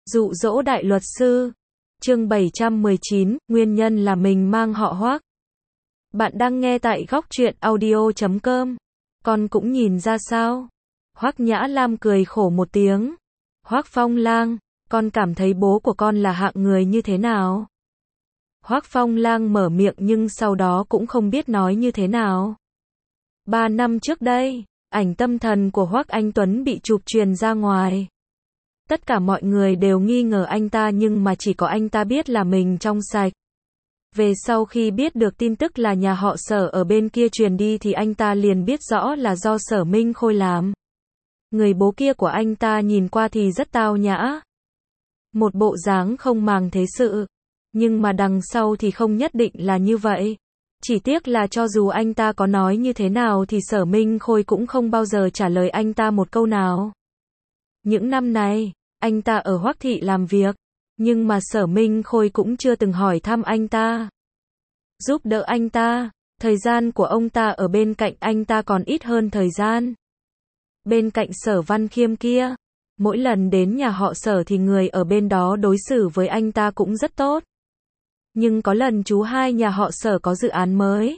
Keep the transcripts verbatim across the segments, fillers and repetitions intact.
Dụ dỗ đại luật sư. Chương bảy trăm mười chín, nguyên nhân là mình mang họ Hoác. Bạn đang nghe tại góc truyện audio chấm com. Con cũng nhìn ra sao? Hoác Nhã Lam cười khổ một tiếng. Hoác Phong Lang, con cảm thấy bố của con là hạng người như thế nào? Hoác Phong Lang mở miệng nhưng sau đó cũng không biết nói như thế nào. Ba năm trước đây, ảnh tâm thần của Hoác Anh Tuấn bị chụp truyền ra ngoài. Tất cả mọi người đều nghi ngờ anh ta nhưng mà chỉ có anh ta biết là mình trong sạch. Về sau khi biết được tin tức là nhà họ Sở ở bên kia truyền đi thì anh ta liền biết rõ là do Sở Minh Khôi làm. Người bố kia của anh ta nhìn qua thì rất tao nhã. Một bộ dáng không màng thế sự. Nhưng mà đằng sau thì không nhất định là như vậy. Chỉ tiếc là cho dù anh ta có nói như thế nào thì Sở Minh Khôi cũng không bao giờ trả lời anh ta một câu nào. Những năm này, anh ta ở Hoác Thị làm việc, nhưng mà Sở Minh Khôi cũng chưa từng hỏi thăm anh ta. Giúp đỡ anh ta, thời gian của ông ta ở bên cạnh anh ta còn ít hơn thời gian. Bên cạnh Sở Văn Khiêm kia, mỗi lần đến nhà họ Sở thì người ở bên đó đối xử với anh ta cũng rất tốt. Nhưng có lần chú hai nhà họ Sở có dự án mới.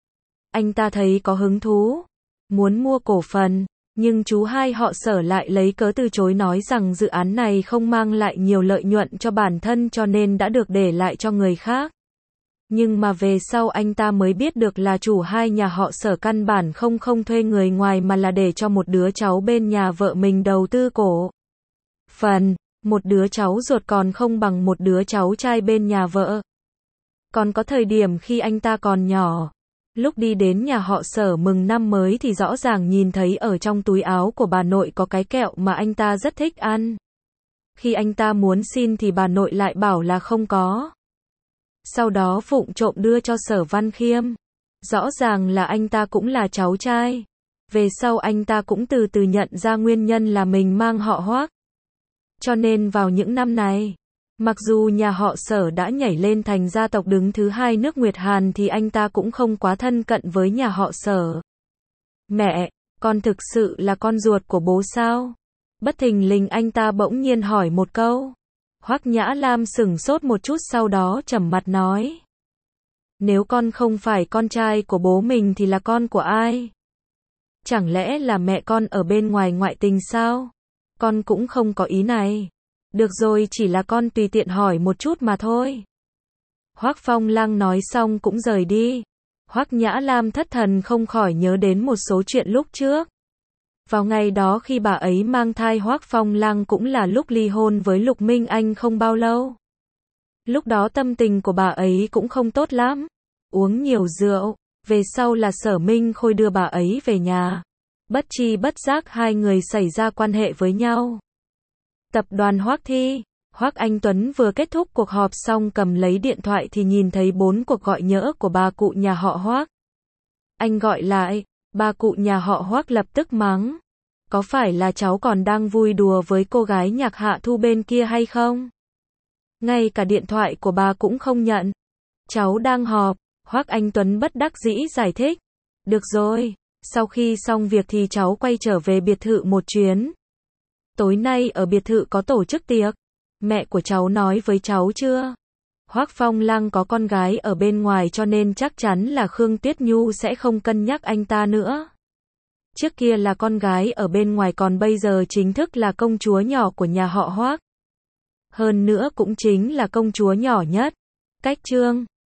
Anh ta thấy có hứng thú, muốn mua cổ phần, nhưng chú hai họ Sở lại lấy cớ từ chối nói rằng dự án này không mang lại nhiều lợi nhuận cho bản thân cho nên đã được để lại cho người khác. Nhưng mà về sau anh ta mới biết được là chủ hai nhà họ Sở căn bản không không thuê người ngoài mà là để cho một đứa cháu bên nhà vợ mình đầu tư cổ phần, một đứa cháu ruột còn không bằng một đứa cháu trai bên nhà vợ. Còn có thời điểm khi anh ta còn nhỏ, lúc đi đến nhà họ Sở mừng năm mới thì rõ ràng nhìn thấy ở trong túi áo của bà nội có cái kẹo mà anh ta rất thích ăn. Khi anh ta muốn xin thì bà nội lại bảo là không có. Sau đó vụng trộm đưa cho Sở Văn Khiêm. Rõ ràng là anh ta cũng là cháu trai. Về sau anh ta cũng từ từ nhận ra nguyên nhân là mình mang họ Hoác. Cho nên vào những năm này, mặc dù nhà họ Sở đã nhảy lên thành gia tộc đứng thứ hai nước Nguyệt Hàn thì anh ta cũng không quá thân cận với nhà họ Sở. Mẹ, con thực sự là con ruột của bố sao? Bất thình lình anh ta bỗng nhiên hỏi một câu. Hoác Nhã Lam sửng sốt một chút sau đó trầm mặt nói. Nếu con không phải con trai của bố mình thì là con của ai? Chẳng lẽ là mẹ con ở bên ngoài ngoại tình sao? Con cũng không có ý này. Được rồi, chỉ là con tùy tiện hỏi một chút mà thôi. Hoác Phong Lang nói xong cũng rời đi. Hoác Nhã Lam thất thần không khỏi nhớ đến một số chuyện lúc trước. Vào ngày đó khi bà ấy mang thai Hoác Phong Lang cũng là lúc ly hôn với Lục Minh Anh không bao lâu. Lúc đó tâm tình của bà ấy cũng không tốt lắm. Uống nhiều rượu. Về sau là Sở Minh Khôi đưa bà ấy về nhà. Bất chi bất giác hai người xảy ra quan hệ với nhau. Tập đoàn Hoác Thị, Hoác Anh Tuấn vừa kết thúc cuộc họp xong cầm lấy điện thoại thì nhìn thấy bốn cuộc gọi nhỡ của bà cụ nhà họ Hoác. Anh gọi lại, bà cụ nhà họ Hoác lập tức mắng. Có phải là cháu còn đang vui đùa với cô gái Nhạc Hạ Thu bên kia hay không? Ngay cả điện thoại của bà cũng không nhận. Cháu đang họp, Hoác Anh Tuấn bất đắc dĩ giải thích. Được rồi, sau khi xong việc thì cháu quay trở về biệt thự một chuyến. Tối nay ở biệt thự có tổ chức tiệc. Mẹ của cháu nói với cháu chưa? Hoác Phong Lang có con gái ở bên ngoài cho nên chắc chắn là Khương Tuyết Nhu sẽ không cân nhắc anh ta nữa. Trước kia là con gái ở bên ngoài còn bây giờ chính thức là công chúa nhỏ của nhà họ Hoác. Hơn nữa cũng chính là công chúa nhỏ nhất. Cách chương